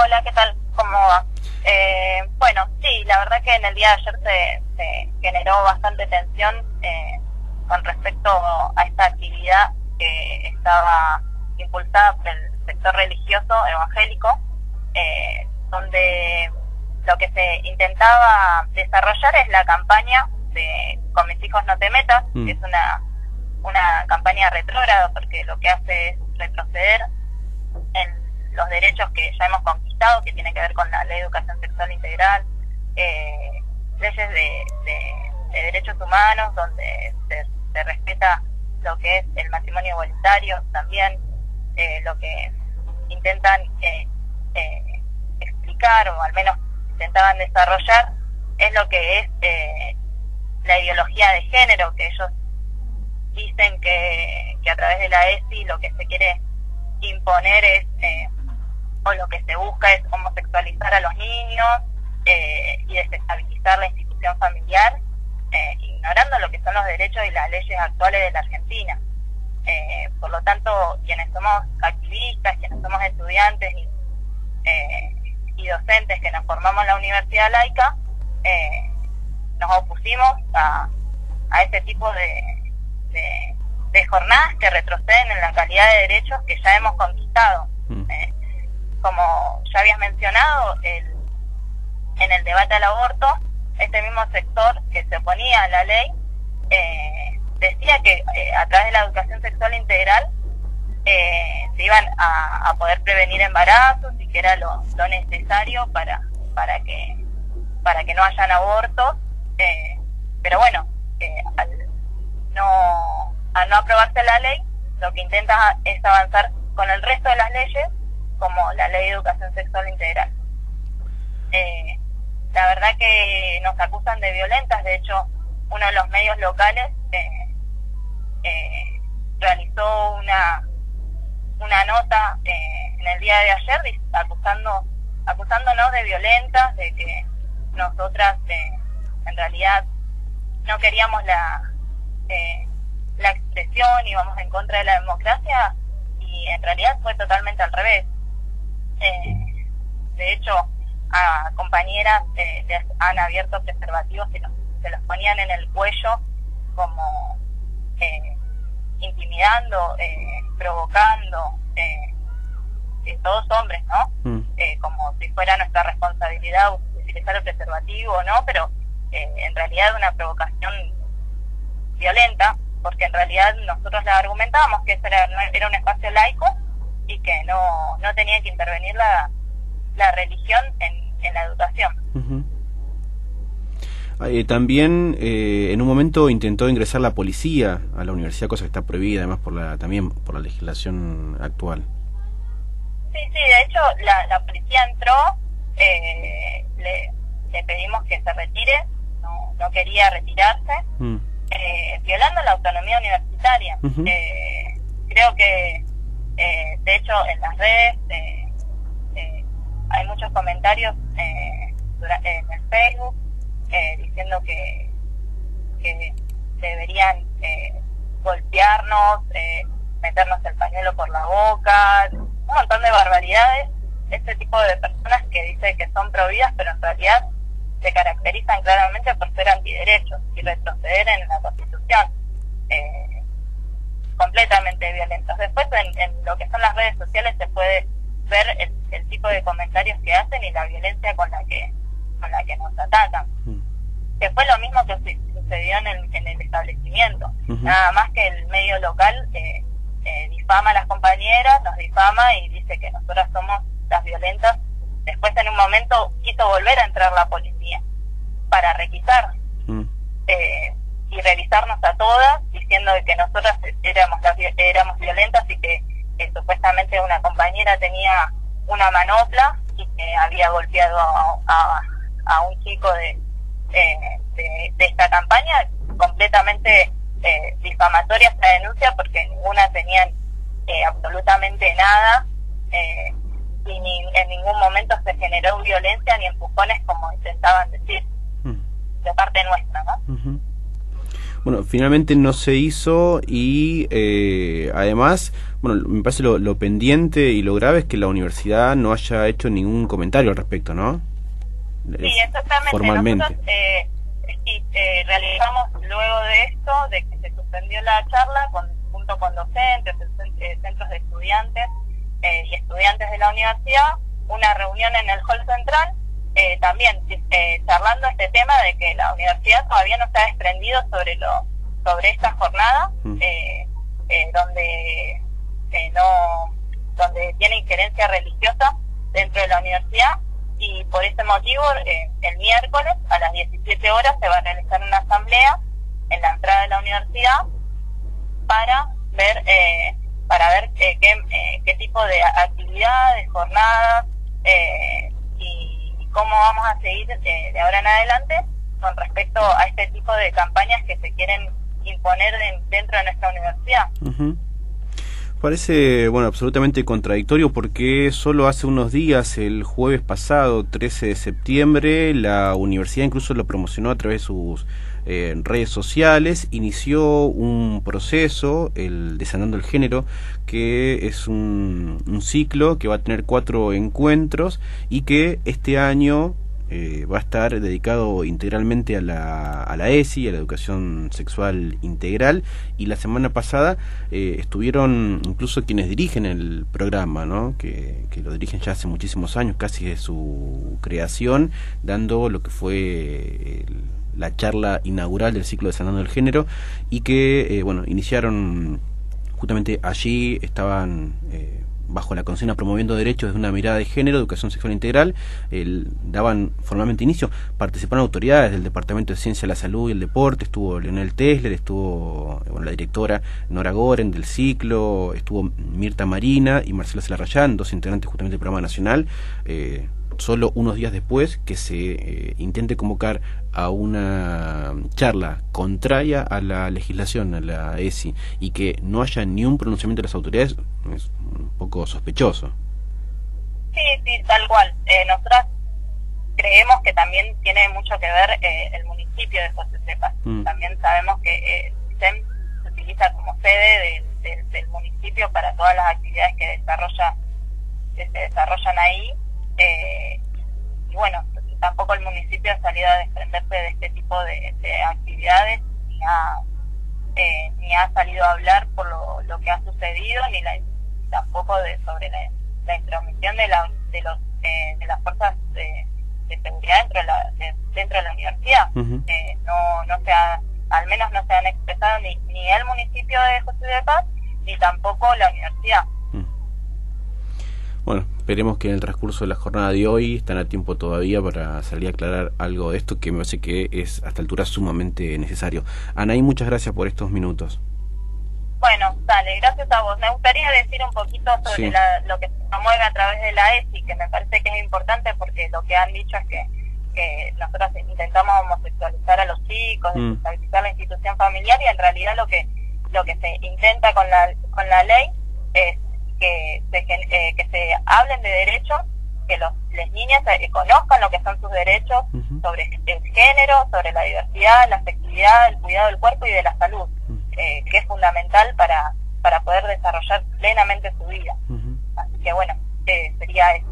Hola, ¿qué tal? ¿Cómo va? Bueno, sí, la verdad que en el día de ayer se generó bastante tensión con respecto a esta actividad que estaba impulsada por el sector religioso evangélico, donde lo que se intentaba desarrollar es la campaña de Con mis hijos no te metas, que es una campaña retrógrada porque lo que hace es retroceder en los derechos que ya hemos conquistado, que tienen que ver con la Ley de Educación Sexual Integral, leyes de derechos humanos, donde se respeta lo que es el matrimonio igualitario también, lo que intentan explicar, o al menos intentaban desarrollar, es lo que es la ideología de género, que ellos dicen que a través de la ESI lo que se quiere imponer es, o lo que se busca es homosexualizar a los niños y desestabilizar la institución familiar, ignorando lo que son los derechos y las leyes actuales de la Argentina. Por lo tanto, quienes somos activistas, quienes somos estudiantes y docentes que nos formamos en la Universidad Laica, nos opusimos a este tipo de jornadas que retroceden en la calidad de derechos que ya hemos conquistado. Como ya habías mencionado, en el debate al aborto, este mismo sector que se oponía a la ley decía que a través de la educación sexual integral se iban a poder prevenir embarazos y que era lo necesario para que no hayan abortos, pero bueno, al no aprobarse la ley, lo que intenta es avanzar con el resto de las leyes, como la Ley de Educación Sexual Integral. La verdad que nos acusan de violentas. De hecho, uno de los medios locales realizó una nota en el día de ayer acusándonos de violentas, de que nosotras en realidad no queríamos la expresión, íbamos en contra de la democracia, y en realidad fue totalmente al revés. De hecho, a compañeras les han abierto preservativos que se los ponían en el cuello, como intimidando, provocando, todos hombres, ¿no? Como si fuera nuestra responsabilidad utilizar el preservativo o no, pero en realidad una provocación violenta, porque en realidad nosotros la argumentábamos que era un espacio laico y que no tenía que intervenir la religión en la educación. También en un momento intentó ingresar la policía a la universidad, cosa que está prohibida además también por la legislación actual. Sí, de hecho la policía entró, le pedimos que se retire, no quería retirarse, violando la autonomía universitaria. Creo que de hecho en las redes hay muchos comentarios en el Facebook diciendo que deberían golpearnos, meternos el pañuelo por la boca, un montón de barbaridades. Este tipo de personas que dicen que son prohibidas, pero en realidad se caracterizan claramente por ser antiderechos y retroceder en la Constitución, completamente violentos. Después en lo que son las redes sociales se puede ver el tipo de comentarios que hacen y la violencia con la que nos atacan, que fue lo mismo que sucedió en el establecimiento. Nada más que el medio local difama a las compañeras, nos difama y dice que nosotras somos las violentas. Después en un momento quiso volver a entrar la policía para requisar y revisarnos a todas, diciendo que nosotras éramos violentas y que supuestamente una compañera tenía una manopla y que había golpeado a un chico de esta campaña. Completamente difamatoria esta denuncia, porque ninguna tenían absolutamente nada, y en ningún momento se generó violencia ni empujones como intentaban decir de parte nuestra, ¿no? Bueno, finalmente no se hizo y además, bueno, me parece lo pendiente y lo grave es que la universidad no haya hecho ningún comentario al respecto, ¿no? Sí, exactamente. Formalmente. Nosotros realizamos luego de esto, de que se suspendió la charla, junto con docentes, centros de estudiantes y estudiantes de la universidad, una reunión en el hall central, también charlando este tema de que la universidad todavía no se ha desprendido sobre esta jornada, donde tiene injerencia religiosa dentro de la universidad, y por ese motivo el miércoles a las 17 horas se va a realizar una asamblea en la entrada de la universidad para ver qué tipo de actividades, jornadas y cómo vamos a seguir de ahora en adelante con respecto a este tipo de campañas que se quieren imponer dentro de nuestra universidad. Uh-huh. Parece, bueno, absolutamente contradictorio porque solo hace unos días, el jueves pasado, 13 de septiembre, la universidad incluso lo promocionó a través de sus redes sociales, inició un proceso, el Desanando el Género, que es un ciclo que va a tener 4 encuentros y que este año va a estar dedicado integralmente a la ESI, a la educación sexual integral, y la semana pasada estuvieron incluso quienes dirigen el programa, ¿no? que lo dirigen ya hace muchísimos años, casi de su creación, dando lo que fue la charla inaugural del ciclo de Desanando el Género, y que bueno, iniciaron justamente allí, estaban bajo la consigna Promoviendo Derechos desde una mirada de género, educación sexual integral, daban formalmente inicio, participaron autoridades del Departamento de Ciencia de la Salud y el Deporte, estuvo Leonel Tesler, estuvo la directora Nora Goren del ciclo, estuvo Mirta Marina y Marcela Celarrayán, 2 integrantes justamente del programa nacional, solo unos días después que se intente convocar a una charla contraria a la legislación, a la ESI, y que no haya ni un pronunciamiento de las autoridades, es un poco sospechoso. Sí, tal cual. Nosotras creemos que también tiene mucho que ver el municipio de José Cepas. También sabemos que el SEM se utiliza como sede del municipio para todas las actividades que se desarrollan ahí. Y bueno, tampoco el municipio ha salido a desprenderse de este tipo de actividades, ni ha salido a hablar por lo que ha sucedido, ni tampoco sobre la intromisión de las fuerzas de seguridad dentro de la universidad. Uh-huh. Al menos no se han expresado ni el municipio de José de Paz, ni tampoco la universidad. Bueno, esperemos que en el transcurso de la jornada de hoy están a tiempo todavía para salir a aclarar algo de esto que me parece que es a esta altura sumamente necesario. Anaí, muchas gracias por estos minutos. Bueno, dale, gracias a vos. Me gustaría decir un poquito sobre lo que se promueve a través de la ESI, que me parece que es importante porque lo que han dicho es que nosotros intentamos homosexualizar a los chicos, desestabilizar la institución familiar, y en realidad lo que se intenta con la ley es que se hablen de derechos, que las niñas conozcan lo que son sus derechos sobre el género, sobre la diversidad, la afectividad, el cuidado del cuerpo y de la salud, que es fundamental para poder desarrollar plenamente su vida. Así que bueno, sería eso.